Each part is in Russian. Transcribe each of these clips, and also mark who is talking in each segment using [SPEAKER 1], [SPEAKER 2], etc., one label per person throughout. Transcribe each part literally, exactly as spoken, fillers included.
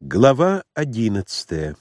[SPEAKER 1] Глава одиннадцатая.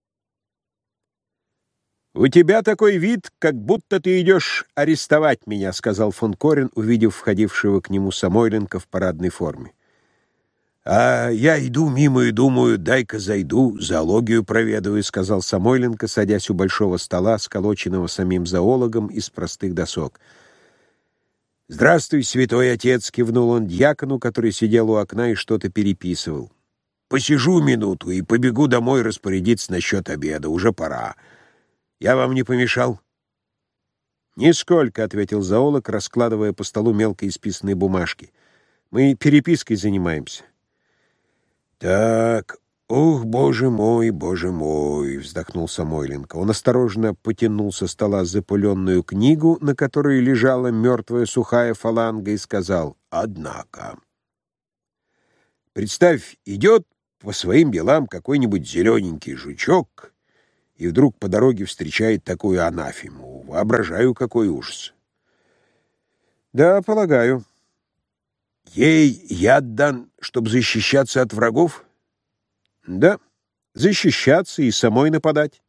[SPEAKER 1] «У тебя такой вид, как будто ты идешь арестовать меня», — сказал фон Корен, увидев входившего к нему Самойленко в парадной форме. «А я иду мимо и думаю, дай-ка зайду, зоологию проведаю», — сказал Самойленко, садясь у большого стола, сколоченного самим зоологом из простых досок. «Здравствуй, святой отец», — кивнул он дьякону, который сидел у окна и что-то переписывал. «Посижу минуту и побегу домой распорядиться насчет обеда. Уже пора. Я вам не помешал?» «Нисколько», — ответил зоолог, раскладывая по столу мелко исписанные бумажки. «Мы перепиской занимаемся». «Так, ох, боже мой, боже мой», — вздохнул Самойленко. Он осторожно потянул со стола запыленную книгу, на которой лежала мертвая сухая фаланга, и сказал: «Однако, представь, идет по своим делам какой-нибудь зелененький жучок и вдруг по дороге встречает такую анафему. Воображаю, какой ужас». «Да, полагаю». «Ей яд дан, чтобы защищаться от врагов?» «Да, защищаться и самой нападать».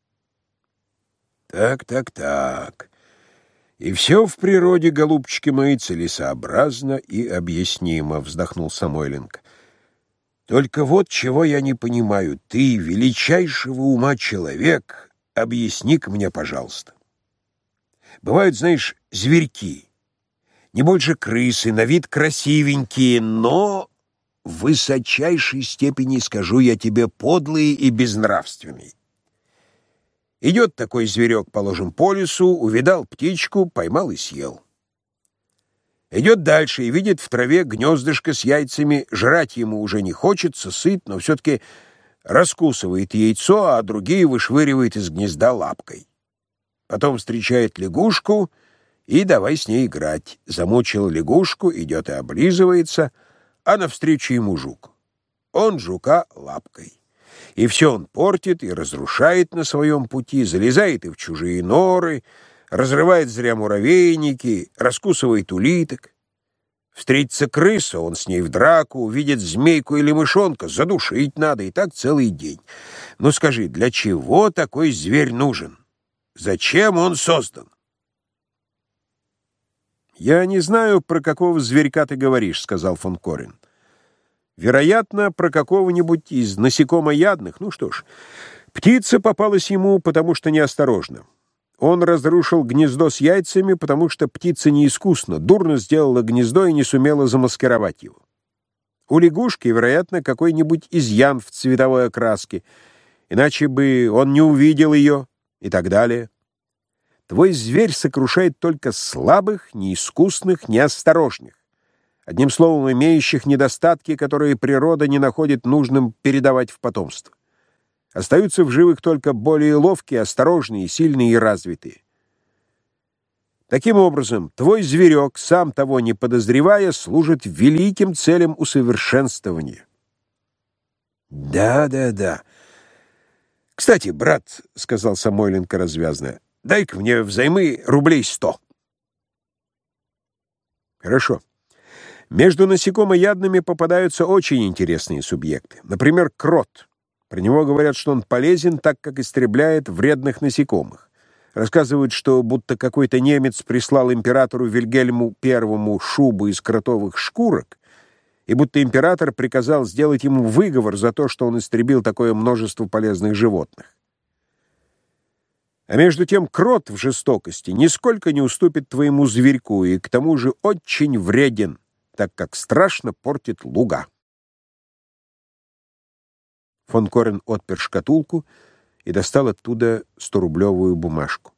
[SPEAKER 1] «Так, так, так. И все в природе, голубчики мои, целесообразно и объяснимо», — вздохнул Самойленко. «Только вот чего я не понимаю. Ты, величайшего ума человек, объясни-ка мне, пожалуйста. Бывают, знаешь, зверьки, не больше крысы, на вид красивенькие, но в высочайшей степени, скажу я тебе, подлые и безнравственные. Идет такой зверек, положим, по лесу, увидал птичку, поймал и съел. Идет дальше и видит в траве гнездышко с яйцами, жрать ему уже не хочется, сыт, но все-таки раскусывает яйцо, а другие вышвыривает из гнезда лапкой. Потом встречает лягушку и давай с ней играть. Замучил лягушку, идет и облизывается, а навстречу ему жук. Он жука лапкой. И все он портит и разрушает на своем пути, залезает и в чужие норы, разрывает зря муравейники, раскусывает улиток. Встретится крыса, он с ней в драку, увидит змейку или мышонка, задушить надо, и так целый день. Ну скажи, для чего такой зверь нужен? Зачем он создан?» «Я не знаю, про какого зверька ты говоришь», — сказал фон Корен. «Вероятно, про какого-нибудь из насекомоядных. Ну что ж, птица попалась ему, потому что неосторожна. Он разрушил гнездо с яйцами, потому что птица неискусна, дурно сделала гнездо и не сумела замаскировать его. У лягушки, вероятно, какой-нибудь изъян в цветовой окраске, иначе бы он не увидел ее, и так далее. Твой зверь сокрушает только слабых, неискусных, неосторожных, одним словом, имеющих недостатки, которые природа не находит нужным передавать в потомство. Остаются в живых только более ловкие, осторожные, сильные и развитые. Таким образом, твой зверек, сам того не подозревая, служит великим целям усовершенствования».
[SPEAKER 2] «Да, да, да. Кстати, брат, — сказал Самойленко развязно, — дай-ка мне взаймы рублей сто».
[SPEAKER 1] «Хорошо. Между насекомоядными попадаются очень интересные субъекты. Например, крот. Про него говорят, что он полезен, так как истребляет вредных насекомых. Рассказывают, что будто какой-то немец прислал императору Вильгельму Первому шубу из кротовых шкурок, и будто император приказал сделать ему выговор за то, что он истребил такое множество полезных животных. А между тем крот в жестокости нисколько не уступит твоему зверьку и к тому же очень вреден, так как страшно портит луга». Фон Корен отпер шкатулку и достал оттуда сторублевую бумажку.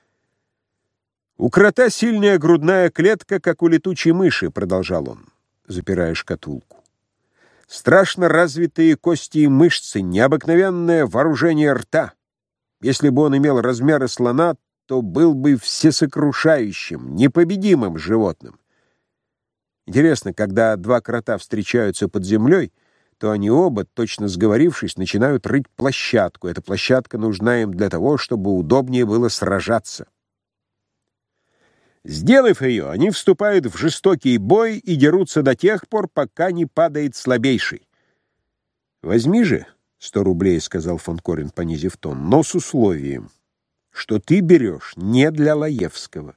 [SPEAKER 1] «У крота сильная грудная клетка, как у летучей мыши», — продолжал он, запирая шкатулку. «Страшно развитые кости и мышцы, необыкновенное вооружение рта. Если бы он имел размеры слона, то был бы всесокрушающим, непобедимым животным. Интересно, когда два крота встречаются под землей, то они оба, точно сговорившись, начинают рыть площадку. Эта площадка нужна им для того, чтобы удобнее было сражаться. Сделав ее, они вступают в жестокий бой и дерутся до тех пор, пока не падает слабейший. Возьми же сто рублей, — сказал фон Корин, понизив тон, — но с условием, что ты берешь не для Лаевского.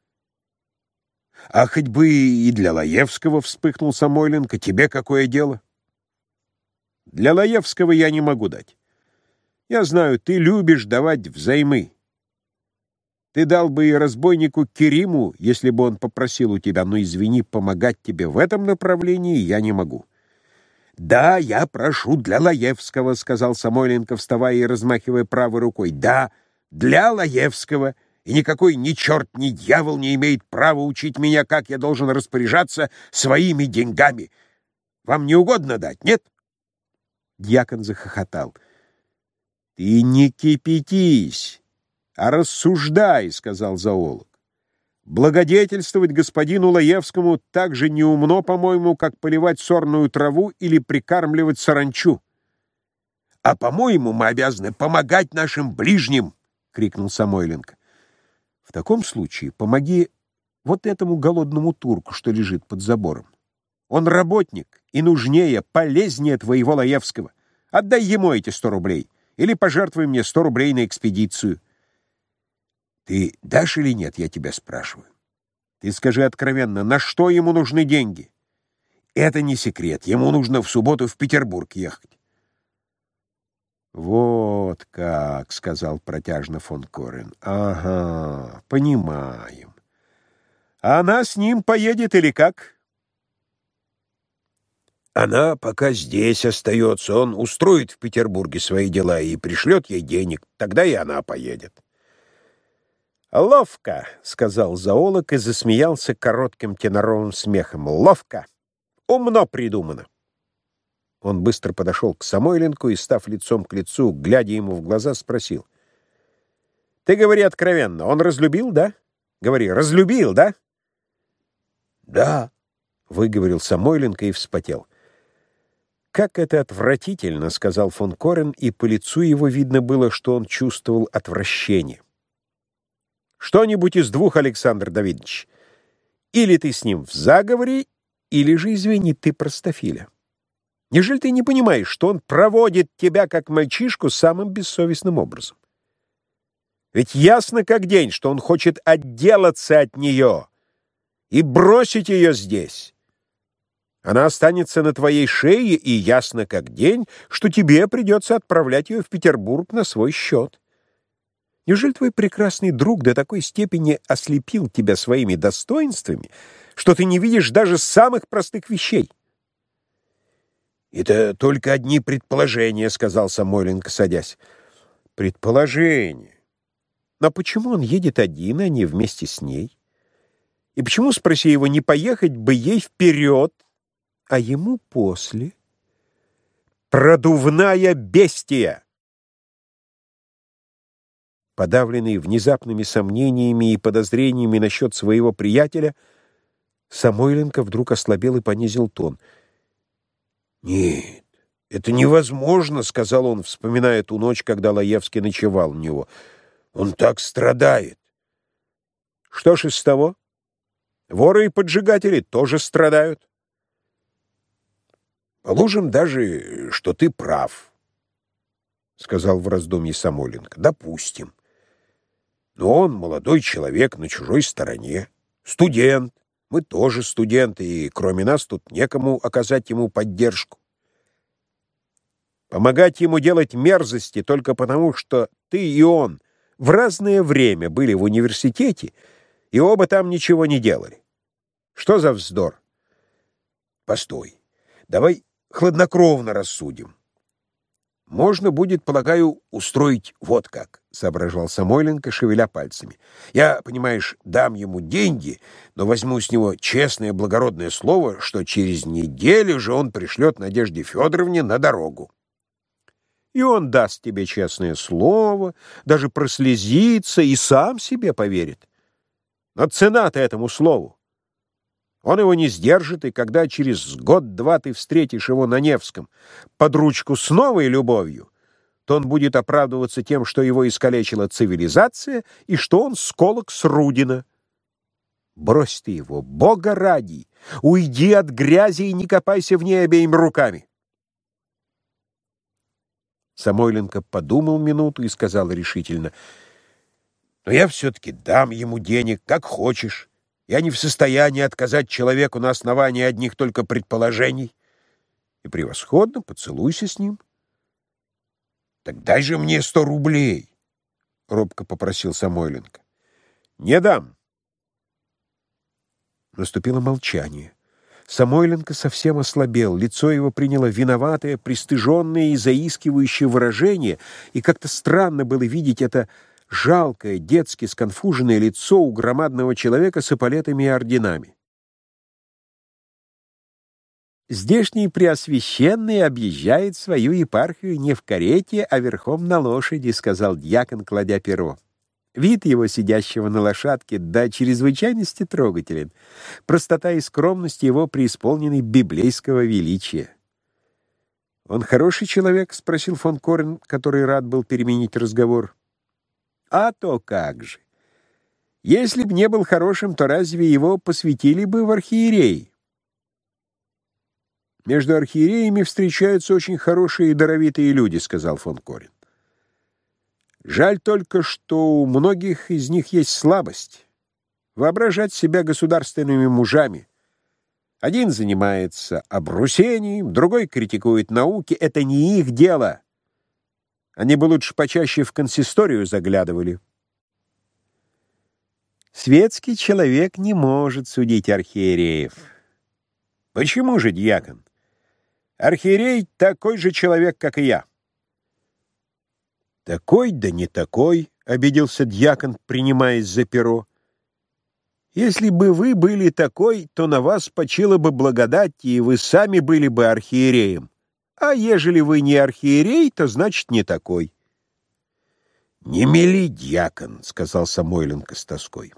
[SPEAKER 1] — А хоть бы и для Лаевского, — вспыхнул Самойленко, — тебе какое дело? — Для Лаевского я не могу дать. Я знаю, ты любишь давать взаймы. Ты дал бы и разбойнику Кериму, если бы он попросил у тебя, но, извини, помогать тебе в этом направлении я не могу. — Да, я прошу для Лаевского, — сказал Самойленко, вставая и размахивая правой рукой. — Да, для Лаевского, и никакой ни черт, ни дьявол не имеет права учить меня, как я должен распоряжаться своими деньгами. Вам не угодно дать, нет? Дьякон захохотал. — Ты не кипятись, а рассуждай, — сказал зоолог. Благодетельствовать господину Лаевскому так же неумно, по-моему, как поливать сорную траву или прикармливать саранчу. — А, по-моему, мы обязаны помогать нашим ближним, — крикнул Самойленко. — В таком случае помоги вот этому голодному турку, что лежит под забором. Он работник и нужнее, полезнее твоего Лаевского. Отдай ему эти сто рублей или пожертвуй мне сто рублей на экспедицию. Ты дашь или нет, я тебя спрашиваю. Ты скажи откровенно, на что ему нужны деньги? Это не секрет, ему нужно в субботу в Петербург ехать. Вот как, — сказал протяжно фон Корин. Ага, понимаем. А она с ним поедет или как? Она пока здесь остается, он устроит в Петербурге свои дела и пришлет ей денег, тогда и она поедет. «Ловко», — сказал зоолог и засмеялся коротким теноровым смехом. «Ловко! Умно придумано!» Он быстро подошел к Самойленку и, став лицом к лицу, глядя ему в глаза, спросил. «Ты говори откровенно, он разлюбил, да? Говори, разлюбил, да?» «Да», — выговорил Самойленко и вспотел. «Как это отвратительно», — сказал фон Корин, и по лицу его видно было, что он чувствовал отвращение. «Что-нибудь из двух, Александр Давидович. Или ты с ним в заговоре, или же, извини, ты простофиля. Неужели ты не понимаешь, что он проводит тебя, как мальчишку, самым бессовестным образом? Ведь ясно как день, что он хочет отделаться от нее и бросить ее здесь. Она останется на твоей шее, и ясно как день, что тебе придется отправлять ее в Петербург на свой счет. Неужели твой прекрасный друг до такой степени ослепил тебя своими достоинствами, что ты не видишь даже самых простых вещей?» «Это только одни предположения», — сказал Самойленко, садясь. «Предположения? Но почему он едет один, а не вместе с ней? И почему, спроси его, не поехать бы ей вперед, а ему после? Продувная бестия!» Подавленный внезапными сомнениями и подозрениями насчет своего приятеля, Самойленко вдруг ослабел и понизил тон. «Нет, это невозможно», — сказал он, вспоминая ту ночь, когда Лаевский ночевал у него. «Он так страдает». «Что ж из того? Воры и поджигатели тоже страдают». «Положим даже, что ты прав», — сказал в раздумье Самойленко. «Допустим. Но он молодой человек на чужой стороне, студент. Мы тоже студенты, и кроме нас тут некому оказать ему поддержку. Помогать ему делать мерзости только потому, что ты и он в разное время были в университете, и оба там ничего не делали. Что за вздор? Постой, давай хладнокровно рассудим. Можно будет, полагаю, устроить вот как, — соображал Самойленко, шевеля пальцами. Я, понимаешь, дам ему деньги, но возьму с него честное благородное слово, что через неделю же он пришлет Надежде Федоровне на дорогу. И он даст тебе честное слово, даже прослезится и сам себе поверит. Но цена-то этому слову. Он его не сдержит, и когда через год-два ты встретишь его на Невском под ручку с новой любовью, то он будет оправдываться тем, что его искалечила цивилизация и что он сколок с Рудина. Брось ты его, Бога ради, уйди от грязи и не копайся в ней обеими руками.
[SPEAKER 2] Самойленко подумал минуту и сказал решительно: «Но я все-таки дам ему денег, как хочешь. Я не в состоянии отказать человеку на основании одних только предположений. И превосходно, поцелуйся с ним». «Так дай же мне сто рублей», — робко попросил Самойленко. «Не дам». Наступило молчание. Самойленко совсем ослабел, лицо его приняло виноватое, пристыженное и заискивающее выражение, и как-то странно было видеть это жалкое, детски сконфуженное лицо у громадного человека с эполетами и орденами. «Здешний Преосвященный объезжает свою епархию не в карете, а верхом на лошади», — сказал дьякон, кладя перо. Вид его, сидящего на лошадке, до чрезвычайности трогателен. Простота и скромность его преисполнены библейского величия. «Он хороший человек?» — спросил фон Корен, который рад был переменить разговор. «А то как же! Если б не был хорошим, то разве его посвятили бы в архиереи?» «Между архиереями встречаются очень хорошие и даровитые люди», — сказал фон Корен. «Жаль только, что у многих из них есть слабость — воображать себя государственными мужами. Один занимается обрусением, другой критикует науки. Это не их дело. Они бы лучше почаще в консисторию заглядывали». «Светский человек не может судить архиереев». «Почему же, дьякон? Архиерей такой же человек, как и я». «Такой да не такой», — обиделся дьякон, принимаясь за перо. «Если бы вы были такой, то на вас почила бы благодать, и вы сами были бы архиереем. А ежели вы не архиерей, то значит не такой». «Не мели, дьякон», — сказал Самойленко с тоской.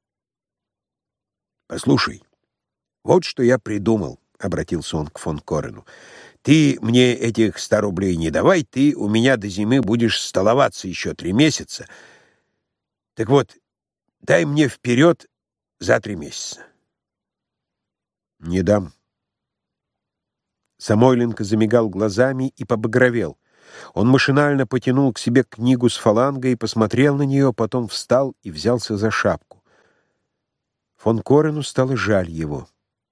[SPEAKER 2] «Послушай, вот что я придумал», — обратился он к фон Корену. «Ты мне этих ста рублей не давай, ты у меня до зимы будешь столоваться еще три месяца. Так вот, дай мне вперед за три месяца». «Не дам». Самойленко замигал глазами и побагровел. Он машинально потянул к себе книгу с фалангой, посмотрел на нее, потом встал и взялся за шапку. Фон Корену стало жаль его.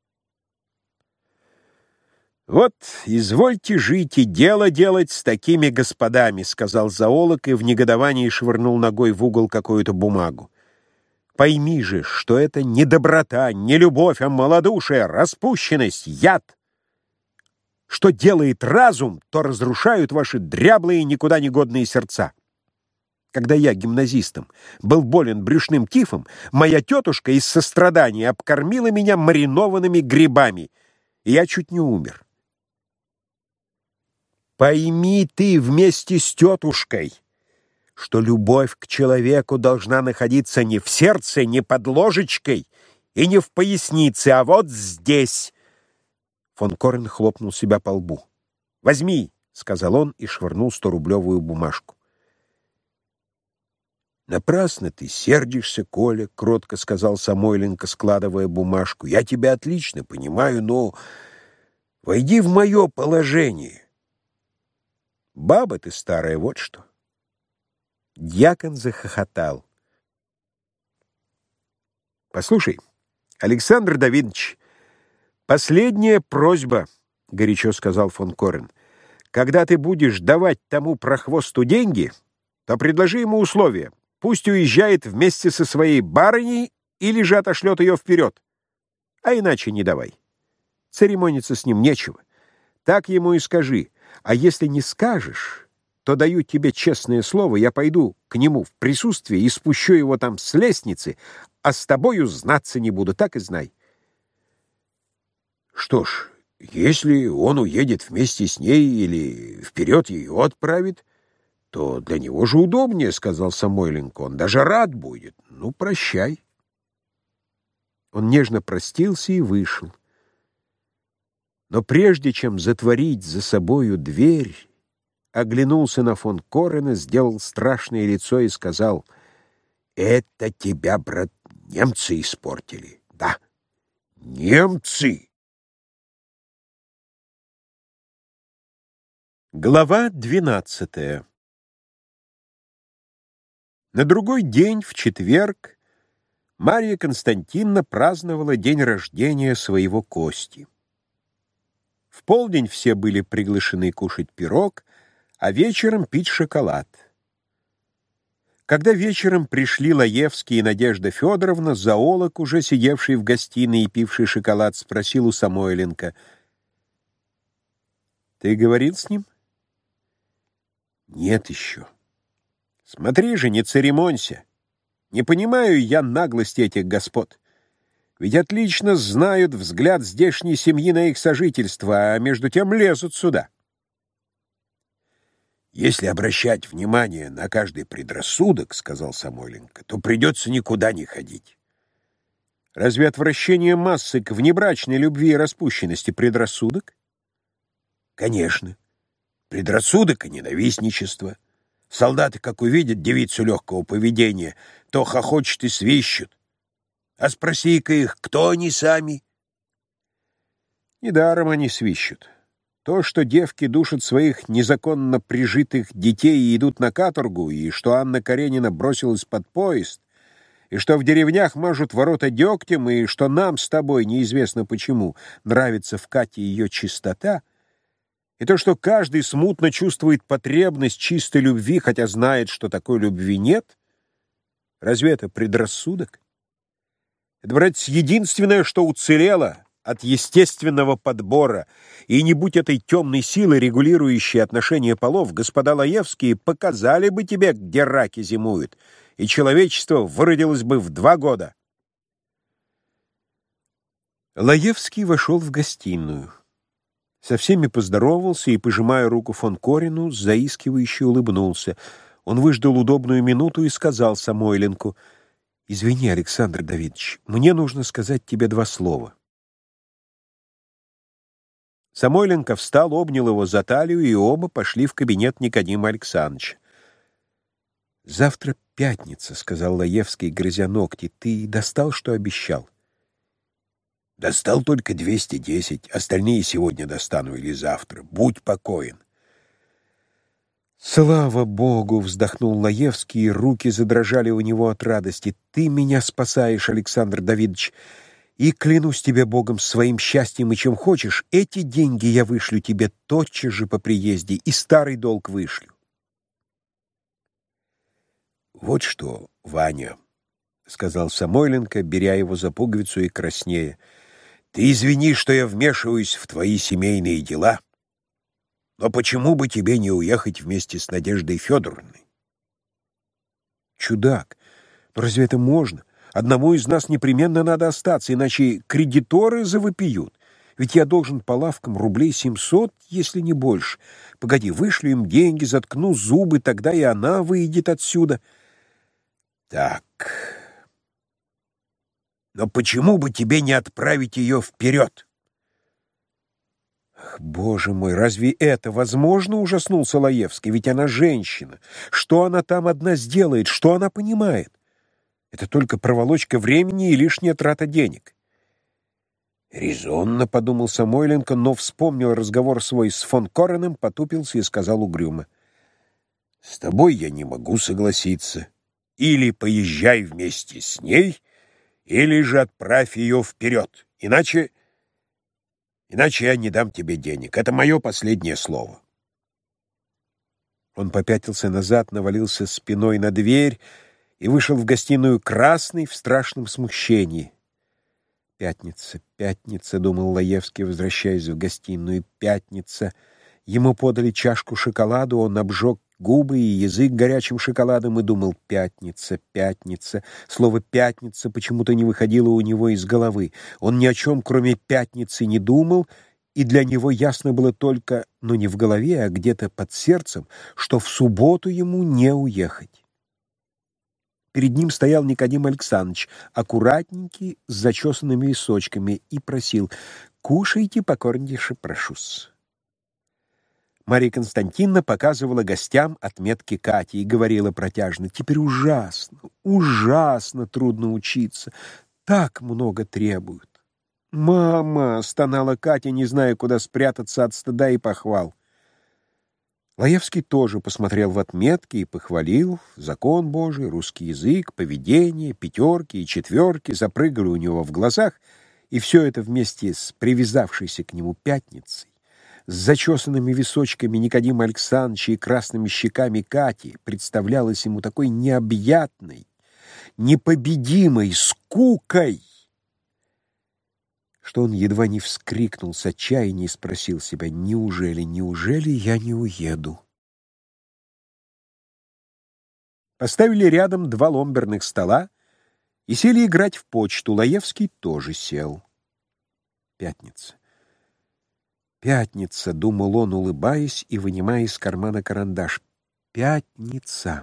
[SPEAKER 2] «Вот, извольте жить и дело делать с такими господами», — сказал зоолог и в негодовании швырнул ногой в угол какую-то бумагу. «Пойми же, что это не доброта, не любовь, а малодушие, распущенность, яд. Что делает разум, то разрушают ваши дряблые, никуда не годные сердца. Когда я, гимназистом, был болен брюшным тифом, моя тетушка из сострадания обкормила меня маринованными грибами, и я чуть не умер. Пойми ты вместе с тетушкой, что любовь к человеку должна находиться не в сердце, не под ложечкой и не в пояснице, а вот здесь». Фон Корен хлопнул себя по лбу. «Возьми», — сказал он и швырнул сторублевую бумажку. «Напрасно ты сердишься, Коля», — кротко сказал Самойленко, складывая бумажку. «Я тебя отлично понимаю, но войди в мое положение. Баба ты старая, вот что». Дьякон захохотал. «Послушай, Александр Давидович, последняя просьба», — горячо сказал фон Корен. «Когда ты будешь давать тому прохвосту деньги, то предложи ему условия. Пусть уезжает вместе со своей барыней или же отошлет ее вперед. А иначе не давай. Церемониться с ним нечего. Так ему и скажи. А если не скажешь, то даю тебе честное слово, я пойду к нему в присутствие и спущу его там с лестницы, а с тобою знаться не буду, так и знай». «Что ж, если он уедет вместе с ней или вперед ее отправит, то для него же удобнее», — сказал Самойленко. «Он даже рад будет. Ну, прощай». Он нежно простился и вышел. Но прежде чем затворить за собою дверь, оглянулся на фон Корена, сделал страшное лицо и сказал: «Это тебя, брат, немцы испортили. Да, немцы!» Глава двенадцатая. На другой день, в четверг, Марья Константиновна праздновала день рождения своего Кости. В полдень все были приглашены кушать пирог, а вечером пить шоколад. Когда вечером пришли Лаевский и Надежда Федоровна, зоолог, уже сидевший в гостиной и пивший шоколад, спросил у Самойленко: «Ты говорил с ним?» «Нет еще». «Смотри же, не церемонься. Не понимаю я наглости этих господ. Ведь отлично знают взгляд здешней семьи на их сожительство, а между тем лезут сюда». «Если обращать внимание на каждый предрассудок, — сказал Самойленко, — то придется никуда не ходить». «Разве отвращение массы к внебрачной любви и распущенности предрассудок?» «Конечно. Предрассудок и ненавистничество. Солдаты, как увидят девицу легкого поведения, то хохочут и свищут. А спроси-ка их, кто они сами?» «Недаром они свищут. То, что девки душат своих незаконно прижитых детей и идут на каторгу, и что Анна Каренина бросилась под поезд, и что в деревнях мажут ворота дегтем, и что нам с тобой, неизвестно почему, нравится в Кате ее чистота, и то, что каждый смутно чувствует потребность чистой любви, хотя знает, что такой любви нет, разве это предрассудок? Это, братец, единственное, что уцелело от естественного подбора, и не будь этой темной силы, регулирующей отношения полов, господа Лаевские показали бы тебе, где раки зимуют, и человечество выродилось бы в два года. Лаевский вошел в гостиную. Со всеми поздоровался и, пожимая руку фон Корину, заискивающе улыбнулся. Он выждал удобную минуту и сказал Самойленку: «Извини, Александр Давидович, мне нужно сказать тебе два слова». Самойленко встал, обнял его за талию, и оба пошли в кабинет Никодима Александровича. «Завтра пятница», — сказал Лаевский, грызя ногти. «Ты достал, что обещал?» «Достал только двести десять. Остальные сегодня достану или завтра. Будь покоен». «Слава Богу!» — вздохнул Лаевский, и руки задрожали у него от радости. «Ты меня спасаешь, Александр Давидович, и клянусь тебе Богом, своим счастьем и чем хочешь, эти деньги я вышлю тебе тотчас же по приезде, и старый долг вышлю». «Вот что, Ваня, — сказал Самойленко, беря его за пуговицу и краснея, — ты извини, что я вмешиваюсь в твои семейные дела, но почему бы тебе не уехать вместе с Надеждой Федоровной?» «Чудак, но разве это можно? Одному из нас непременно надо остаться, иначе кредиторы завопиют. Ведь я должен по лавкам рублей семьсот, если не больше. Погоди, вышлю им деньги, заткну зубы, тогда и она выйдет отсюда». «Так, но почему бы тебе не отправить ее вперед?» «Ах, Боже мой, разве это возможно?» — ужаснулся Лаевский. «Ведь она женщина. Что она там одна сделает? Что она понимает? Это только проволочка времени и лишняя трата денег». «Резонно», — подумал Самойленко, но вспомнил разговор свой с фон Кореном, потупился и сказал угрюмо: «С тобой я не могу согласиться. Или поезжай вместе с ней, или же отправь ее вперед. Иначе... Иначе я не дам тебе денег. Это мое последнее слово». Он попятился назад, навалился спиной на дверь и вышел в гостиную красный, в страшном смущении. «Пятница, пятница», — думал Лаевский, возвращаясь в гостиную, — «пятница». Ему подали чашку шоколаду, он обжег губы и язык горячим шоколадом и думал: «Пятница, пятница». Слово «пятница» почему-то не выходило у него из головы. Он ни о чем, кроме пятницы, не думал, и для него ясно было только, но не в голове, а где-то под сердцем, что в субботу ему не уехать. Перед ним стоял Никодим Александрович, аккуратненький, с зачесанными височками, и просил: «Кушайте покорнейше, прошу-с». Марья Константиновна показывала гостям отметки Кати и говорила протяжно: «Теперь ужасно, ужасно трудно учиться. Так много требуют». «Мама!» — стонала Катя, не зная, куда спрятаться от стыда и похвал. Лаевский тоже посмотрел в отметки и похвалил закон Божий, русский язык, поведение, пятерки и четверки запрыгали у него в глазах, и все это вместе с привязавшейся к нему пятницей, с зачесанными височками Никодима Александровича и красными щеками Кати представлялось ему такой необъятной, непобедимой скукой, что он едва не вскрикнул с отчаяния и спросил себя: «Неужели, неужели я не уеду?» Поставили рядом два ломберных стола и сели играть в почту. Лаевский тоже сел. Пятница. «Пятница», — думал он, улыбаясь и вынимая из кармана карандаш. «Пятница».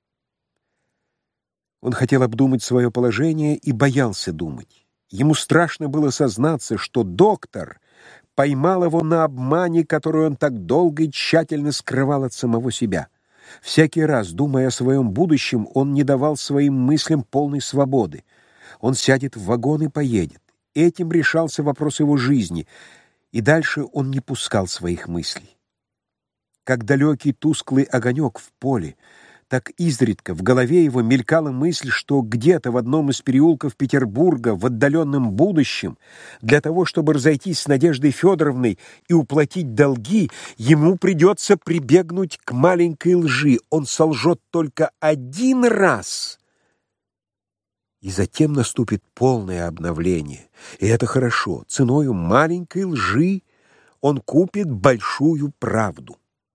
[SPEAKER 2] Он хотел обдумать свое положение и боялся думать. Ему страшно было сознаться, что доктор поймал его на обмане, который он так долго и тщательно скрывал от самого себя. Всякий раз, думая о своем будущем, он не давал своим мыслям полной свободы. Он сядет в вагон и поедет. Этим решался вопрос его жизни, и дальше он не пускал своих мыслей. Как далекий тусклый огонек в поле, так изредка в голове его мелькала мысль, что где-то в одном из переулков Петербурга в отдаленном будущем, для того, чтобы разойтись с Надеждой Федоровной и уплатить долги, ему придется прибегнуть к маленькой лжи. Он солжет только один раз, и затем наступит полное обновление. И это хорошо. Ценою маленькой лжи он купит большую правду.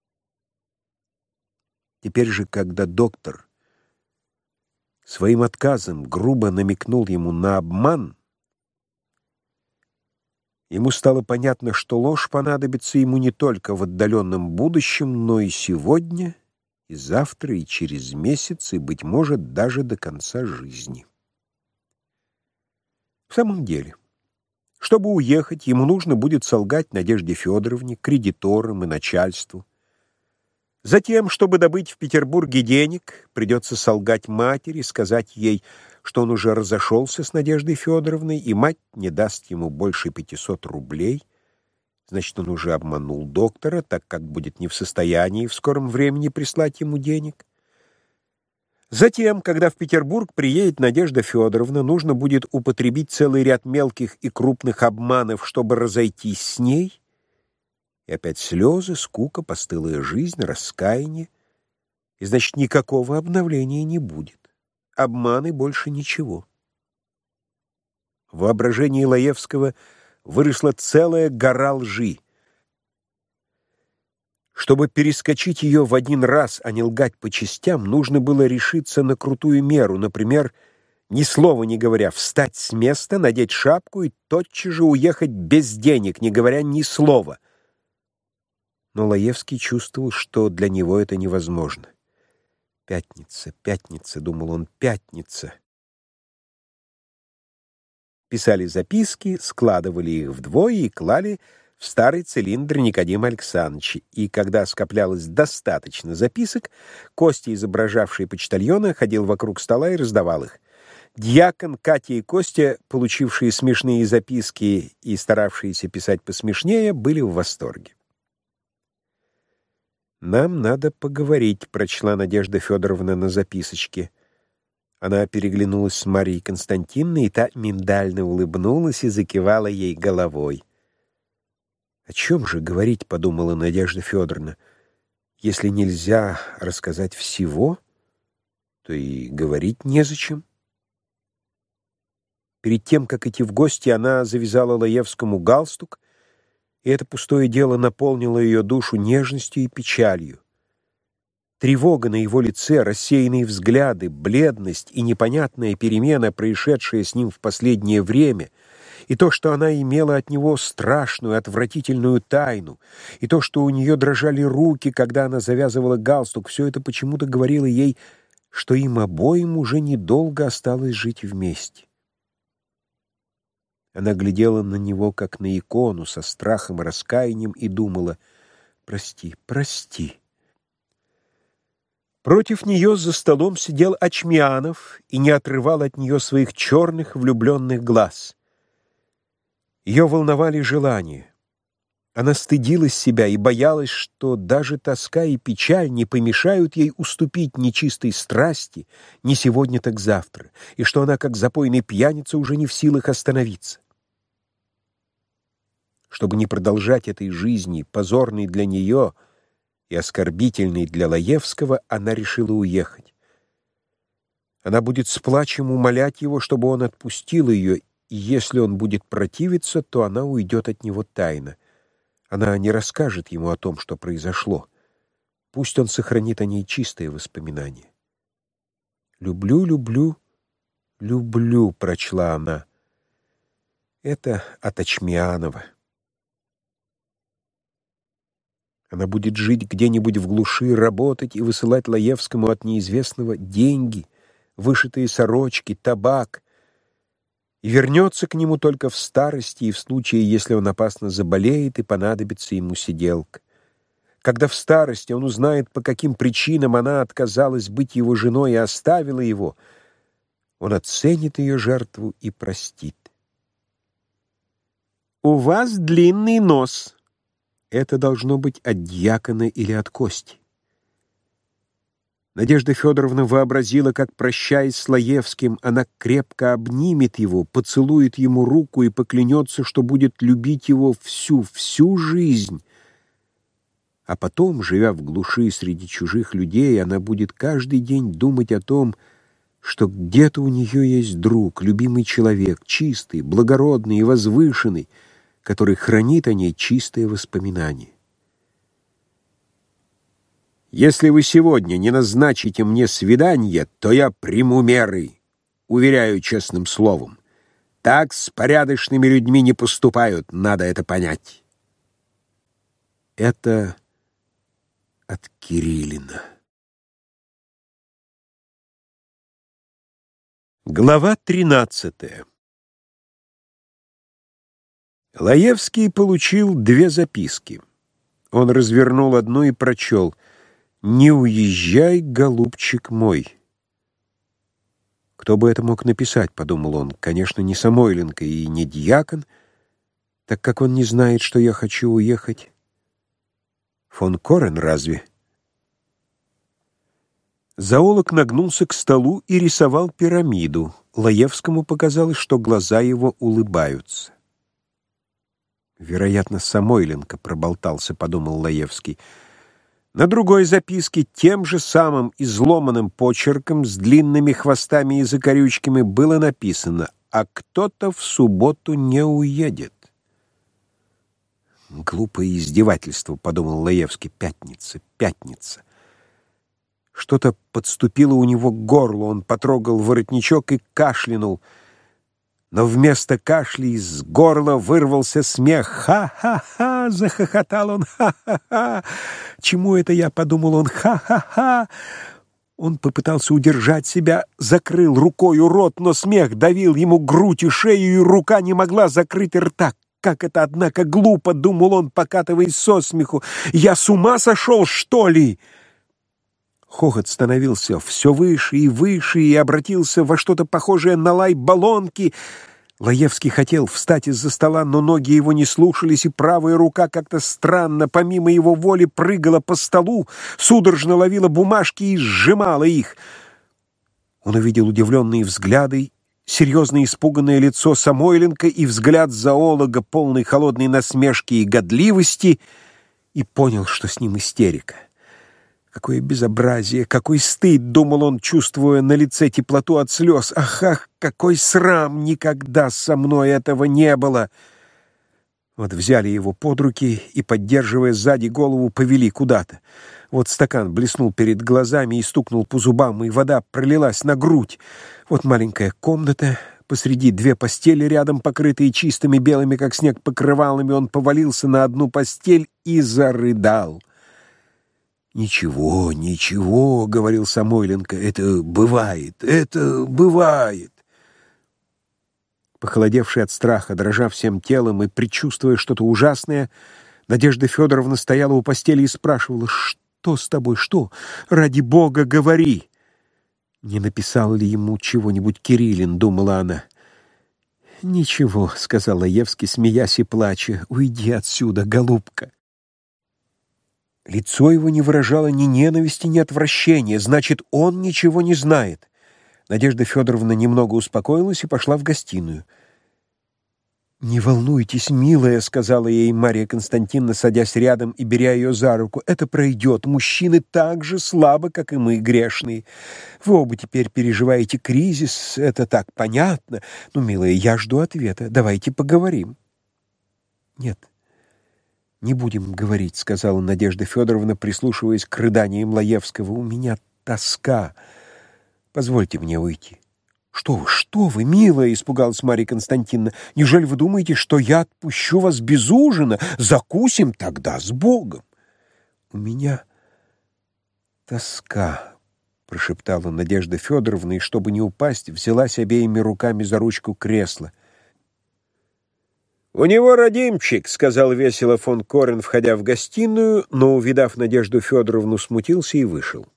[SPEAKER 2] Теперь же, когда доктор своим отказом грубо намекнул ему на обман, ему стало понятно, что ложь понадобится ему не только в отдаленном будущем, но и сегодня, и завтра, и через месяц, и, быть может, даже до конца жизни. В самом деле, чтобы уехать, ему нужно будет солгать Надежде Федоровне, кредиторам и начальству. Затем, чтобы добыть в Петербурге денег, придется солгать матери, сказать ей, что он уже разошелся с Надеждой Федоровной, и мать не даст ему больше пятисот рублей. Значит, он уже обманул доктора, так как будет не в состоянии в скором времени прислать ему денег. Затем, когда в Петербург приедет Надежда Федоровна, нужно будет употребить целый ряд мелких и крупных обманов, чтобы разойтись с ней. И опять слезы, скука, постылая жизнь, раскаяние. И, значит, никакого обновления не будет. Обманы больше ничего. В воображении Лаевского выросла целая гора лжи. Чтобы перескочить ее в один раз, а не лгать по частям, нужно было решиться на крутую меру, например, ни слова не говоря, встать с места, надеть шапку и тотчас же уехать без денег, не говоря ни слова. Но Лаевский чувствовал, что для него это невозможно. «Пятница, пятница», — думал он, — «пятница». Писали записки, складывали их вдвое и клали в старый цилиндр Никодима Александровича, и когда скоплялось достаточно записок, Костя, изображавший почтальона, ходил вокруг стола и раздавал их. Дьякон, Катя и Костя, получившие смешные записки и старавшиеся писать посмешнее, были в восторге. «Нам надо поговорить», — прочла Надежда Федоровна на записочке. Она переглянулась с Марией Константиновной, и та миндально улыбнулась и закивала ей головой. «О чем же говорить?» — подумала Надежда Федоровна. «Если нельзя рассказать всего, то и говорить незачем». Перед тем, как идти в гости, она завязала Лаевскому галстук, и это пустое дело наполнило ее душу нежностью и печалью. Тревога на его лице, рассеянные взгляды, бледность и непонятная перемена, происшедшая с ним в последнее время, и то, что она имела от него страшную, отвратительную тайну, и то, что у нее дрожали руки, когда она завязывала галстук, все это почему-то говорило ей, что им обоим уже недолго осталось жить вместе. Она глядела на него, как на икону, со страхом и раскаянием, и думала: «Прости, прости». Против нее за столом сидел Очмианов и не отрывал от нее своих черных влюбленных глаз. Ее волновали желания. Она стыдилась себя и боялась, что даже тоска и печаль не помешают ей уступить нечистой страсти не сегодня, так завтра, и что она, как запойный пьяница, уже не в силах остановиться. Чтобы не продолжать этой жизни, позорной для нее и оскорбительной для Лаевского, она решила уехать. Она будет с плачем умолять его, чтобы он отпустил ее, и если он будет противиться, то она уйдет от него тайно. Она не расскажет ему о том, что произошло. Пусть он сохранит о ней чистые воспоминания. «Люблю, люблю, люблю», — прочла она. Это от Очмианова. Она будет жить где-нибудь в глуши, работать и высылать Лаевскому от неизвестного деньги, вышитые сорочки, табак, и вернется к нему только в старости и в случае, если он опасно заболеет и понадобится ему сиделка. Когда в старости он узнает, по каким причинам она отказалась быть его женой и оставила его, он оценит ее жертву и простит. «У вас длинный нос». Это должно быть от дьякона или от Кости. Надежда Федоровна вообразила, как, прощаясь с Лаевским, она крепко обнимет его, поцелует ему руку и поклянется, что будет любить его всю, всю жизнь. А потом, живя в глуши среди чужих людей, она будет каждый день думать о том, что где-то у нее есть друг, любимый человек, чистый, благородный и возвышенный, который хранит о ней чистые воспоминания. «Если вы сегодня не назначите мне свидание, то я приму меры, уверяю честным словом. Так с порядочными людьми не поступают, надо это понять». Это от Кириллина. Глава тринадцатая. Лаевский получил две записки. Он развернул одну и прочел: «Не уезжай, голубчик мой». Кто бы это мог написать, подумал он. Конечно, не Самойленко и не дьякон, так как он не знает, что я хочу уехать. Фон Корен разве? Зоолог нагнулся к столу и рисовал пирамиду. Лаевскому показалось, что глаза его улыбаются. «Вероятно, Самойленко проболтался», — подумал Лаевский. На другой записке тем же самым изломанным почерком с длинными хвостами и закорючками было написано: «А кто-то в субботу не уедет». «Глупое издевательство», — подумал Лаевский. «Пятница, пятница». Что-то подступило у него к горлу, он потрогал воротничок и кашлянул. Но вместо кашля из горла вырвался смех. «Ха-ха-ха!» — захохотал он. «Ха-ха-ха! Чему это я?» — подумал он. «Ха-ха-ха!» Он попытался удержать себя, закрыл рукою рот, но смех давил ему грудь и шею, и рука не могла закрыть рта. «Как это, однако, глупо!» — думал он, покатываясь со смеху. «Я с ума сошел, что ли?» Хохот становился все выше и выше и обратился во что-то похожее на лай баллонки. Лаевский хотел встать из-за стола, но ноги его не слушались, и правая рука как-то странно, помимо его воли, прыгала по столу, судорожно ловила бумажки и сжимала их. Он увидел удивленные взгляды, серьезное испуганное лицо Самойленко и взгляд зоолога, полный холодной насмешки и годливости, и понял, что с ним истерика. Какое безобразие, какой стыд, думал он, чувствуя на лице теплоту от слез. Ах, ах, какой срам, никогда со мной этого не было. Вот взяли его под руки и, поддерживая сзади голову, повели куда-то. Вот стакан блеснул перед глазами и стукнул по зубам, и вода пролилась на грудь. Вот маленькая комната, посреди две постели рядом, покрытые чистыми белыми, как снег, покрывалами. Он повалился на одну постель и зарыдал. «Ничего, ничего», — говорил Самойленко, — «это бывает, это бывает». Похолодевший от страха, дрожа всем телом и предчувствуя что-то ужасное, Надежда Федоровна стояла у постели и спрашивала: «Что с тобой, что? Ради Бога, говори!» Не написал ли ему чего-нибудь Кириллин, думала она. «Ничего», — сказал Лаевский, смеясь и плача, — «уйди отсюда, голубка». Лицо его не выражало ни ненависти, ни отвращения. Значит, он ничего не знает. Надежда Федоровна немного успокоилась и пошла в гостиную. «Не волнуйтесь, милая», — сказала ей Марья Константиновна, садясь рядом и беря ее за руку. «Это пройдет. Мужчины так же слабы, как и мы, грешные. Вы оба теперь переживаете кризис. Это так понятно. Ну, милая, я жду ответа. Давайте поговорим». «Нет, не будем говорить», — сказала Надежда Федоровна, прислушиваясь к рыданиям Лаевского. «У меня тоска. Позвольте мне уйти». «Что вы, что вы, милая!» — испугалась Марья Константиновна. «Неужели вы думаете, что я отпущу вас без ужина? Закусим тогда с Богом!» «У меня тоска», — прошептала Надежда Федоровна, и, чтобы не упасть, взялась обеими руками за ручку кресла.
[SPEAKER 1] «У него родимчик», — сказал весело фон Корен, входя в гостиную, но, увидав Надежду Федоровну, смутился и вышел.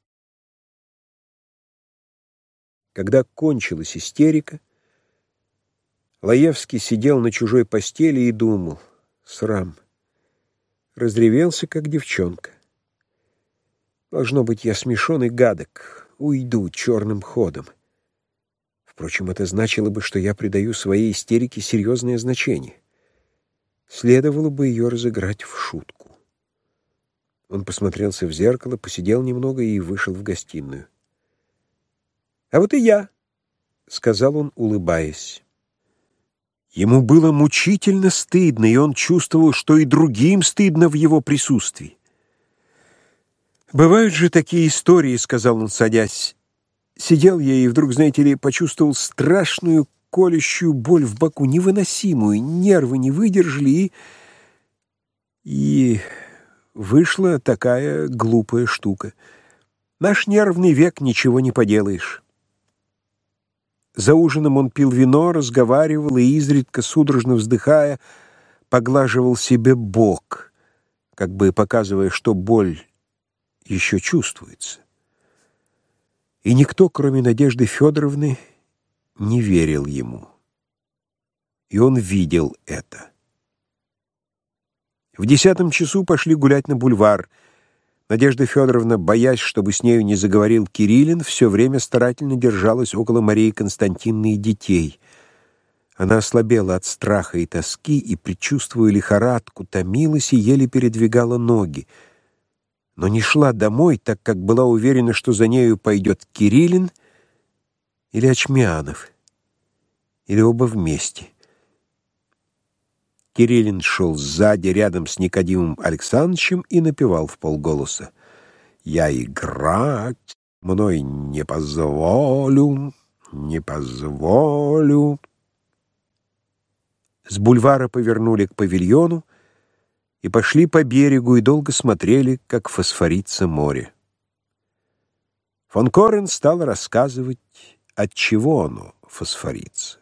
[SPEAKER 1] Когда кончилась истерика, Лаевский сидел на чужой постели и думал: срам. Разревелся, как девчонка. Должно быть, я смешон и гадок, уйду черным ходом. Впрочем, это значило бы, что я придаю своей истерике серьезное значение. Следовало бы ее разыграть в шутку. Он посмотрелся в зеркало, посидел немного и вышел в гостиную. «А вот и я», — сказал он, улыбаясь. Ему было мучительно стыдно, и он чувствовал, что и другим стыдно в его присутствии. «Бывают же такие истории», — сказал он, садясь. «Сидел я и вдруг, знаете ли, почувствовал страшную колющую боль в боку, невыносимую, нервы не выдержали, и... и вышла такая глупая штука. Наш нервный век, ничего не поделаешь». За ужином он пил вино, разговаривал и, изредка судорожно вздыхая, поглаживал себе бок, как бы показывая, что боль еще чувствуется. И никто, кроме Надежды Федоровны, не верил ему. И он видел это. В десятом часу пошли гулять на бульвар. Надежда Федоровна, боясь, чтобы с нею не заговорил Кириллин, все время старательно держалась около Марии Константиновны и детей. Она ослабела от страха и тоски и, предчувствуя лихорадку, томилась и еле передвигала ноги. Но не шла домой, так как была уверена, что за нею пойдет Кириллин или Очмианов, или оба вместе. Кириллин шел сзади, рядом с Никодимом Александровичем, и напевал вполголоса: «Я играть мной не позволю, не позволю». С бульвара повернули к павильону и пошли по берегу, и долго смотрели, как фосфорится море. Фон Корен стал рассказывать, отчего оно фосфорится.